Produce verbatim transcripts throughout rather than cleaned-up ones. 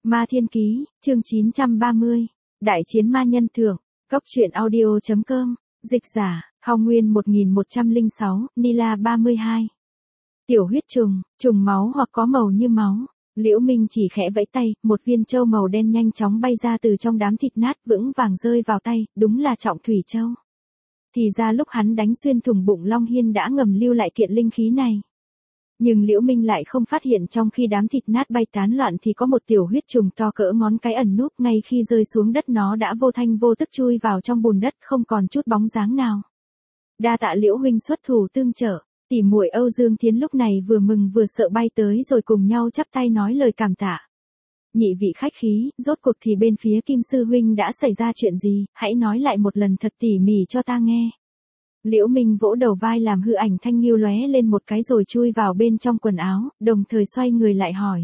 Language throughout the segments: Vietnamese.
Ma Thiên Ký, chương chín trăm ba mươi. Đại chiến ma nhân thưởng. Cốc truyện audio.com. Dịch giả, Hào Nguyên một nghìn một trăm lẻ sáu, Nila ba mươi hai. Tiểu huyết trùng, trùng máu hoặc có màu như máu. Liễu Minh chỉ khẽ vẫy tay, một viên châu màu đen nhanh chóng bay ra từ trong đám thịt nát vững vàng rơi vào tay, đúng là trọng thủy châu. Thì ra lúc hắn đánh xuyên thủng bụng Long Hiên đã ngầm lưu lại kiện linh khí này. Nhưng Liễu Minh lại không phát hiện trong khi đám thịt nát bay tán loạn thì có một tiểu huyết trùng to cỡ ngón cái ẩn núp, ngay khi rơi xuống đất nó đã vô thanh vô tức chui vào trong bùn đất không còn chút bóng dáng nào. Đa tạ Liễu huynh xuất thủ tương trợ. Tỷ muội Âu Dương Thiến lúc này vừa mừng vừa sợ bay tới rồi cùng nhau chắp tay nói lời cảm tạ. Nhị vị khách khí, rốt cuộc thì bên phía Kim sư huynh đã xảy ra chuyện gì, hãy nói lại một lần thật tỉ mỉ cho ta nghe. Liễu Minh vỗ đầu vai làm hư ảnh thanh nghiêu lóe lên một cái rồi chui vào bên trong quần áo, đồng thời xoay người lại hỏi.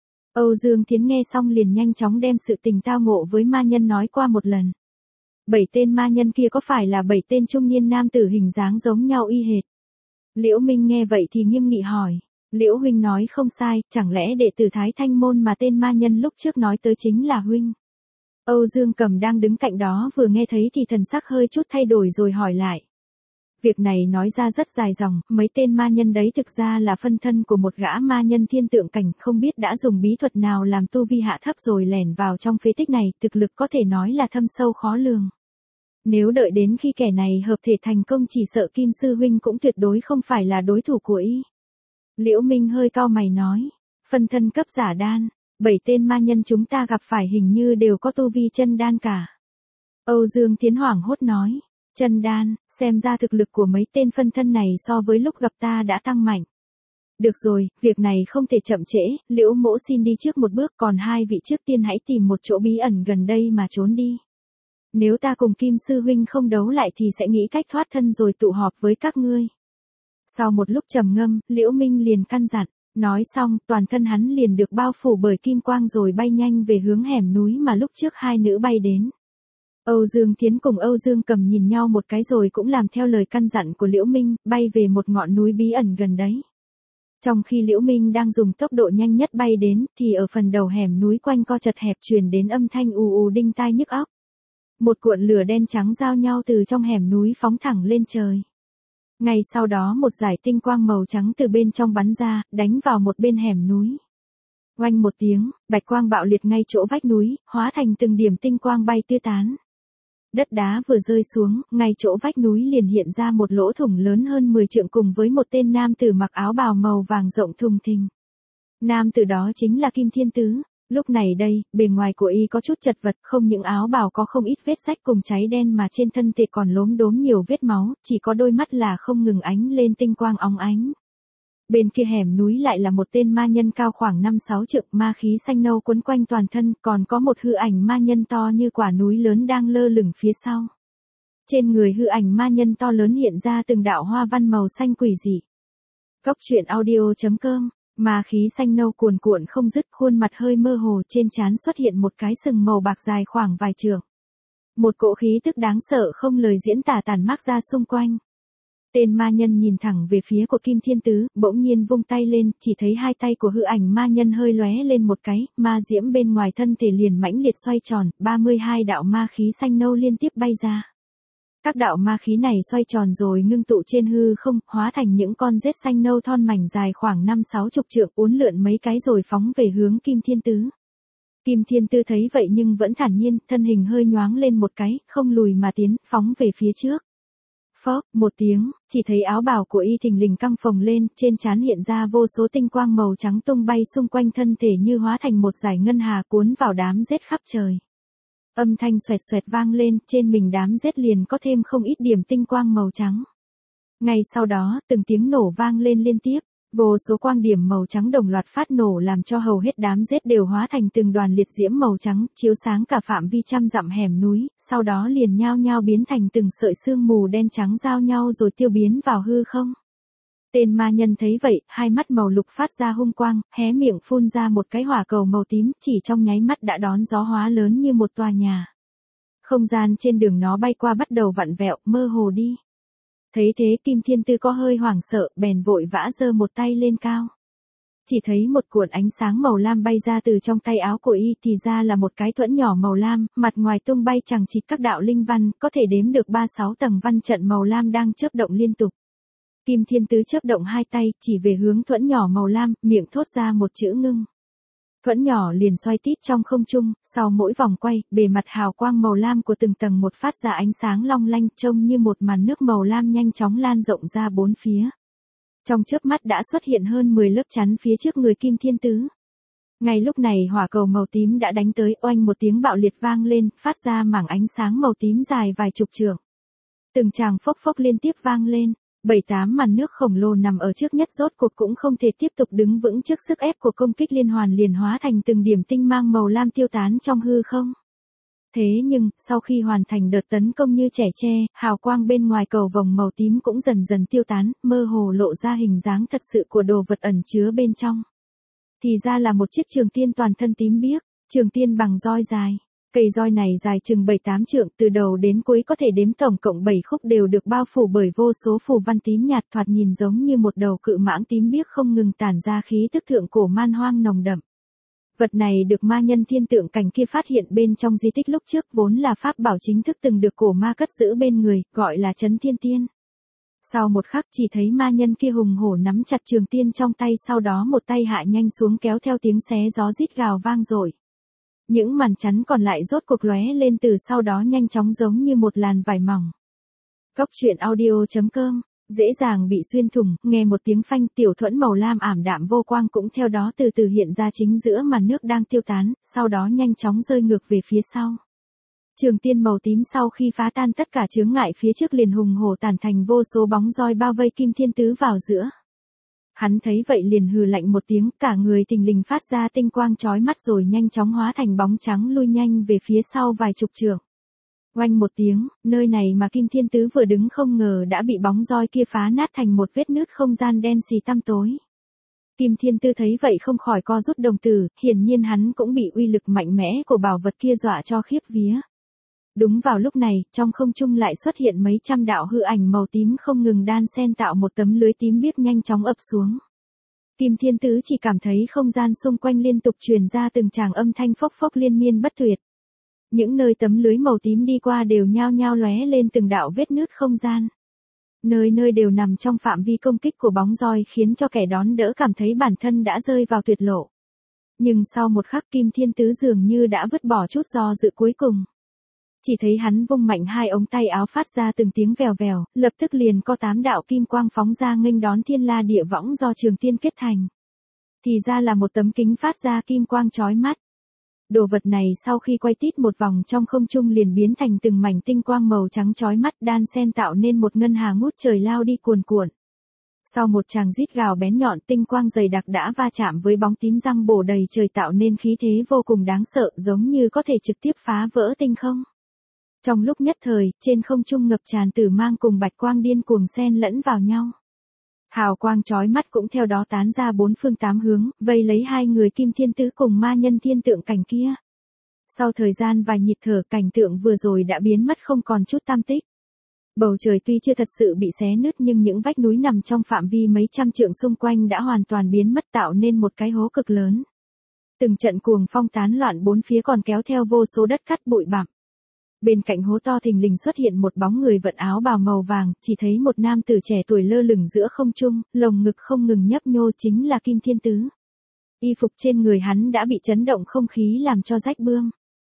Âu Dương Thiến nghe xong liền nhanh chóng đem sự tình tao ngộ với ma nhân nói qua một lần. Bảy tên ma nhân kia có phải là bảy tên trung niên nam tử hình dáng giống nhau y hệt? Liễu Minh nghe vậy thì nghiêm nghị hỏi. Liễu huynh nói không sai, chẳng lẽ đệ tử Thái Thanh môn mà tên ma nhân lúc trước nói tới chính là huynh? Âu Dương Cầm đang đứng cạnh đó vừa nghe thấy thì thần sắc hơi chút thay đổi rồi hỏi lại. Việc này nói ra rất dài dòng, mấy tên ma nhân đấy thực ra là phân thân của một gã ma nhân thiên tượng cảnh, không biết đã dùng bí thuật nào làm tu vi hạ thấp rồi lẻn vào trong phế tích này, thực lực có thể nói là thâm sâu khó lường. Nếu đợi đến khi kẻ này hợp thể thành công chỉ sợ Kim sư huynh cũng tuyệt đối không phải là đối thủ của y. Liễu Minh hơi cau mày nói, phân thân cấp giả đan, bảy tên ma nhân chúng ta gặp phải hình như đều có tu vi chân đan cả. Âu Dương Thiến hoảng hốt nói, chân đan, xem ra thực lực của mấy tên phân thân này so với lúc gặp ta đã tăng mạnh. Được rồi, việc này không thể chậm trễ, Liễu mỗ xin đi trước một bước, còn hai vị trước tiên hãy tìm một chỗ bí ẩn gần đây mà trốn đi. Nếu ta cùng Kim sư huynh không đấu lại thì sẽ nghĩ cách thoát thân rồi tụ họp với các ngươi. Sau một lúc trầm ngâm, Liễu Minh liền căn dặn, nói xong, toàn thân hắn liền được bao phủ bởi kim quang rồi bay nhanh về hướng hẻm núi mà lúc trước hai nữ bay đến. Âu Dương Thiến cùng Âu Dương Cầm nhìn nhau một cái rồi cũng làm theo lời căn dặn của Liễu Minh, bay về một ngọn núi bí ẩn gần đấy. Trong khi Liễu Minh đang dùng tốc độ nhanh nhất bay đến, thì ở phần đầu hẻm núi quanh co chật hẹp truyền đến âm thanh ù ù đinh tai nhức óc. Một cuộn lửa đen trắng giao nhau từ trong hẻm núi phóng thẳng lên trời. Ngay sau đó một dải tinh quang màu trắng từ bên trong bắn ra, đánh vào một bên hẻm núi. Oanh một tiếng, bạch quang bạo liệt ngay chỗ vách núi, hóa thành từng điểm tinh quang bay tứ tán. Đất đá vừa rơi xuống, ngay chỗ vách núi liền hiện ra một lỗ thủng lớn hơn mười trượng cùng với một tên nam tử mặc áo bào màu vàng rộng thùng thình. Nam tử đó chính là Kim Thiên Tứ. Lúc này đây, bề ngoài của y có chút chật vật, không những áo bào có không ít vết rách cùng cháy đen mà trên thân thể còn lốm đốm nhiều vết máu, chỉ có đôi mắt là không ngừng ánh lên tinh quang óng ánh. Bên kia hẻm núi lại là một tên ma nhân cao khoảng năm sáu trượng, ma khí xanh nâu quấn quanh toàn thân, còn có một hư ảnh ma nhân to như quả núi lớn đang lơ lửng phía sau. Trên người hư ảnh ma nhân to lớn hiện ra từng đạo hoa văn màu xanh quỷ dị. Cốc truyện audio.com. Ma khí xanh nâu cuồn cuộn không dứt, khuôn mặt hơi mơ hồ, trên trán xuất hiện một cái sừng màu bạc dài khoảng vài trượng. Một cỗ khí tức đáng sợ không lời diễn tả tản mát ra xung quanh. Tên ma nhân nhìn thẳng về phía của Kim Thiên Tứ, bỗng nhiên vung tay lên, chỉ thấy hai tay của hư ảnh ma nhân hơi lóe lên một cái, ma diễm bên ngoài thân thể liền mãnh liệt xoay tròn, ba mươi hai đạo ma khí xanh nâu liên tiếp bay ra. Các đạo ma khí này xoay tròn rồi ngưng tụ trên hư không, hóa thành những con rết xanh nâu thon mảnh dài khoảng năm sáu chục trượng, uốn lượn mấy cái rồi phóng về hướng Kim Thiên Tứ. Kim Thiên Tứ thấy vậy nhưng vẫn thản nhiên, thân hình hơi nhoáng lên một cái, không lùi mà tiến, phóng về phía trước. Phốc, một tiếng, chỉ thấy áo bào của y thình lình căng phồng lên, trên trán hiện ra vô số tinh quang màu trắng tung bay xung quanh thân thể như hóa thành một dải ngân hà cuốn vào đám rết khắp trời. Âm thanh xoẹt xoẹt vang lên, trên mình đám rết liền có thêm không ít điểm tinh quang màu trắng. Ngay sau đó, từng tiếng nổ vang lên liên tiếp, vô số quang điểm màu trắng đồng loạt phát nổ làm cho hầu hết đám rết đều hóa thành từng đoàn liệt diễm màu trắng, chiếu sáng cả phạm vi trăm dặm hẻm núi, sau đó liền nhao nhao biến thành từng sợi sương mù đen trắng giao nhau rồi tiêu biến vào hư không. Tên ma nhân thấy vậy, hai mắt màu lục phát ra hung quang, hé miệng phun ra một cái hỏa cầu màu tím, chỉ trong nháy mắt đã đón gió hóa lớn như một tòa nhà. Không gian trên đường nó bay qua bắt đầu vặn vẹo, mơ hồ đi. Thấy thế Kim Thiên Tư có hơi hoảng sợ, bèn vội vã giơ một tay lên cao. Chỉ thấy một cuộn ánh sáng màu lam bay ra từ trong tay áo của y, thì ra là một cái thuẫn nhỏ màu lam, mặt ngoài tung bay chằng chịt các đạo linh văn, có thể đếm được ba sáu tầng văn trận màu lam đang chớp động liên tục. Kim Thiên Tứ chớp động hai tay, chỉ về hướng thuẫn nhỏ màu lam, miệng thốt ra một chữ ngưng. Thuẫn nhỏ liền xoay tít trong không trung, sau mỗi vòng quay, bề mặt hào quang màu lam của từng tầng một phát ra ánh sáng long lanh, trông như một màn nước màu lam nhanh chóng lan rộng ra bốn phía. Trong chớp mắt đã xuất hiện hơn mười lớp chắn phía trước người Kim Thiên Tứ. Ngay lúc này hỏa cầu màu tím đã đánh tới, oanh một tiếng bạo liệt vang lên, phát ra mảng ánh sáng màu tím dài vài chục trượng. Từng tràng phốc phốc liên tiếp vang lên, bảy tám màn nước khổng lồ nằm ở trước nhất rốt cuộc cũng không thể tiếp tục đứng vững trước sức ép của công kích liên hoàn, liền hóa thành từng điểm tinh mang màu lam tiêu tán trong hư không. Thế nhưng, sau khi hoàn thành đợt tấn công như trẻ tre, hào quang bên ngoài cầu vồng màu tím cũng dần dần tiêu tán, mơ hồ lộ ra hình dáng thật sự của đồ vật ẩn chứa bên trong. Thì ra là một chiếc trường tiên toàn thân tím biếc, trường tiên bằng roi dài. Cây roi này dài chừng bảy tám trượng, từ đầu đến cuối có thể đếm tổng cộng bảy khúc, đều được bao phủ bởi vô số phù văn tím nhạt, thoạt nhìn giống như một đầu cự mãng tím biếc không ngừng tản ra khí tức thượng cổ man hoang nồng đậm. Vật này được ma nhân thiên tượng cảnh kia phát hiện bên trong di tích lúc trước, vốn là pháp bảo chính thức từng được cổ ma cất giữ bên người, gọi là Chấn Thiên Tiên. Sau một khắc chỉ thấy ma nhân kia hùng hổ nắm chặt trường tiên trong tay, sau đó một tay hạ nhanh xuống kéo theo tiếng xé gió rít gào vang dội. Những màn chắn còn lại rốt cuộc lóe lên từ sau đó nhanh chóng giống như một làn vải mỏng. Cốc truyện audio chấm com, dễ dàng bị xuyên thủng, nghe một tiếng phanh, tiểu thuẫn màu lam ảm đạm vô quang cũng theo đó từ từ hiện ra chính giữa màn nước đang tiêu tán, sau đó nhanh chóng rơi ngược về phía sau. Trường tiên màu tím sau khi phá tan tất cả chướng ngại phía trước liền hùng hổ tản thành vô số bóng roi bao vây Kim Thiên Tứ vào giữa. Hắn thấy vậy liền hừ lạnh một tiếng, cả người thình lình phát ra tinh quang chói mắt rồi nhanh chóng hóa thành bóng trắng lui nhanh về phía sau vài chục trượng. Oanh một tiếng, nơi này mà Kim Thiên Tứ vừa đứng không ngờ đã bị bóng roi kia phá nát thành một vết nứt không gian đen xì tăm tối. Kim Thiên Tứ thấy vậy không khỏi co rút đồng tử, hiển nhiên hắn cũng bị uy lực mạnh mẽ của bảo vật kia dọa cho khiếp vía. Đúng vào lúc này, trong không trung lại xuất hiện mấy trăm đạo hư ảnh màu tím không ngừng đan xen tạo một tấm lưới tím biếc nhanh chóng ập xuống. Kim Thiên Tứ chỉ cảm thấy không gian xung quanh liên tục truyền ra từng tràng âm thanh phốc phốc liên miên bất tuyệt. Những nơi tấm lưới màu tím đi qua đều nhao nhao lóe lên từng đạo vết nứt không gian. Nơi nơi đều nằm trong phạm vi công kích của bóng roi, khiến cho kẻ đón đỡ cảm thấy bản thân đã rơi vào tuyệt lộ. Nhưng sau một khắc Kim Thiên Tứ dường như đã vứt bỏ chút do dự cuối cùng. Chỉ thấy hắn vung mạnh hai ống tay áo phát ra từng tiếng vèo vèo, lập tức liền có tám đạo kim quang phóng ra nghênh đón thiên la địa võng do trường tiên kết thành. Thì ra là một tấm kính phát ra kim quang chói mắt. Đồ vật này sau khi quay tít một vòng trong không trung liền biến thành từng mảnh tinh quang màu trắng chói mắt đan xen tạo nên một ngân hà ngút trời lao đi cuồn cuộn. Sau một tràng rít gào bén nhọn, tinh quang dày đặc đã va chạm với bóng tím răng bổ đầy trời tạo nên khí thế vô cùng đáng sợ, giống như có thể trực tiếp phá vỡ tinh không. Trong lúc nhất thời, trên không trung ngập tràn tử mang cùng bạch quang điên cuồng xen lẫn vào nhau. Hào quang chói mắt cũng theo đó tán ra bốn phương tám hướng, vây lấy hai người Kim Thiên Tứ cùng ma nhân thiên tượng cảnh kia. Sau thời gian vài nhịp thở, cảnh tượng vừa rồi đã biến mất không còn chút tăm tích. Bầu trời tuy chưa thật sự bị xé nứt nhưng những vách núi nằm trong phạm vi mấy trăm trượng xung quanh đã hoàn toàn biến mất tạo nên một cái hố cực lớn. Từng trận cuồng phong tán loạn bốn phía còn kéo theo vô số đất cát bụi bặm. Bên cạnh hố to thình lình xuất hiện một bóng người vận áo bào màu vàng, chỉ thấy một nam tử trẻ tuổi lơ lửng giữa không trung, lồng ngực không ngừng nhấp nhô chính là Kim Thiên Tứ. Y phục trên người hắn đã bị chấn động không khí làm cho rách bươm.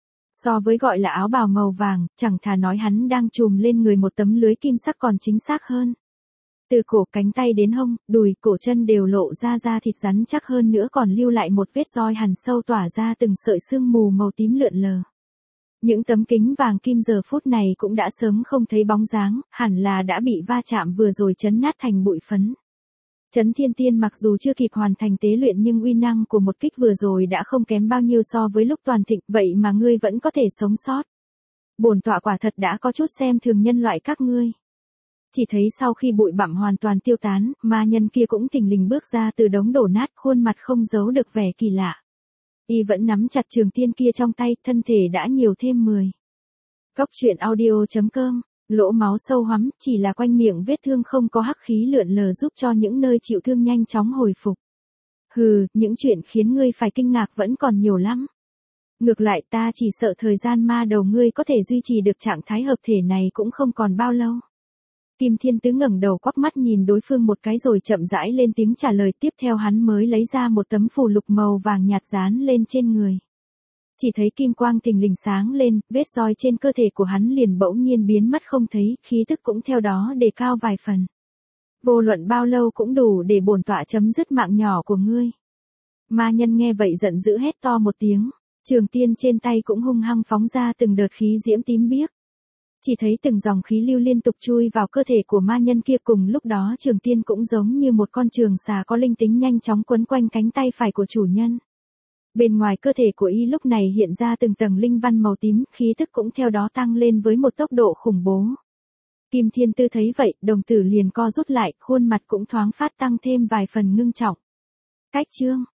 So với gọi là áo bào màu vàng, chẳng thà nói hắn đang trùm lên người một tấm lưới kim sắc còn chính xác hơn. Từ cổ cánh tay đến hông, đùi, cổ chân đều lộ ra da thịt rắn chắc hơn nữa còn lưu lại một vết roi hằn sâu tỏa ra từng sợi sương mù màu tím lượn lờ. Những tấm kính vàng kim giờ phút này cũng đã sớm không thấy bóng dáng, hẳn là đã bị va chạm vừa rồi chấn nát thành bụi phấn. Chấn Thiên Tiên mặc dù chưa kịp hoàn thành tế luyện nhưng uy năng của một kích vừa rồi đã không kém bao nhiêu so với lúc toàn thịnh, vậy mà ngươi vẫn có thể sống sót. Bổn tọa quả thật đã có chút xem thường nhân loại các ngươi. Chỉ thấy sau khi bụi bặm hoàn toàn tiêu tán, ma nhân kia cũng thình lình bước ra từ đống đổ nát, khuôn mặt không giấu được vẻ kỳ lạ. Y vẫn nắm chặt trường tiên kia trong tay, thân thể đã nhiều thêm mười. Cốc truyện audio chấm com, lỗ máu sâu hoắm, chỉ là quanh miệng vết thương không có hắc khí lượn lờ giúp cho những nơi chịu thương nhanh chóng hồi phục. Hừ, những chuyện khiến ngươi phải kinh ngạc vẫn còn nhiều lắm. Ngược lại ta chỉ sợ thời gian ma đầu ngươi có thể duy trì được trạng thái hợp thể này cũng không còn bao lâu. Kim Thiên Tứ ngẩng đầu quắc mắt nhìn đối phương một cái rồi chậm rãi lên tiếng trả lời, tiếp theo hắn mới lấy ra một tấm phù lục màu vàng nhạt dán lên trên người. Chỉ thấy kim quang thình lình sáng lên, vết roi trên cơ thể của hắn liền bỗng nhiên biến mất không thấy, khí tức cũng theo đó đề cao vài phần. Vô luận bao lâu cũng đủ để bổn tọa chấm dứt mạng nhỏ của ngươi. Ma nhân nghe vậy giận dữ hét to một tiếng, trường tiên trên tay cũng hung hăng phóng ra từng đợt khí diễm tím biếc. Chỉ thấy từng dòng khí lưu liên tục chui vào cơ thể của ma nhân kia, cùng lúc đó trường tiên cũng giống như một con trường xà có linh tính nhanh chóng quấn quanh cánh tay phải của chủ nhân. Bên ngoài cơ thể của y lúc này hiện ra từng tầng linh văn màu tím, khí tức cũng theo đó tăng lên với một tốc độ khủng bố. Kim Thiên Tư thấy vậy, đồng tử liền co rút lại, khuôn mặt cũng thoáng phát tăng thêm vài phần ngưng trọng. Cách chương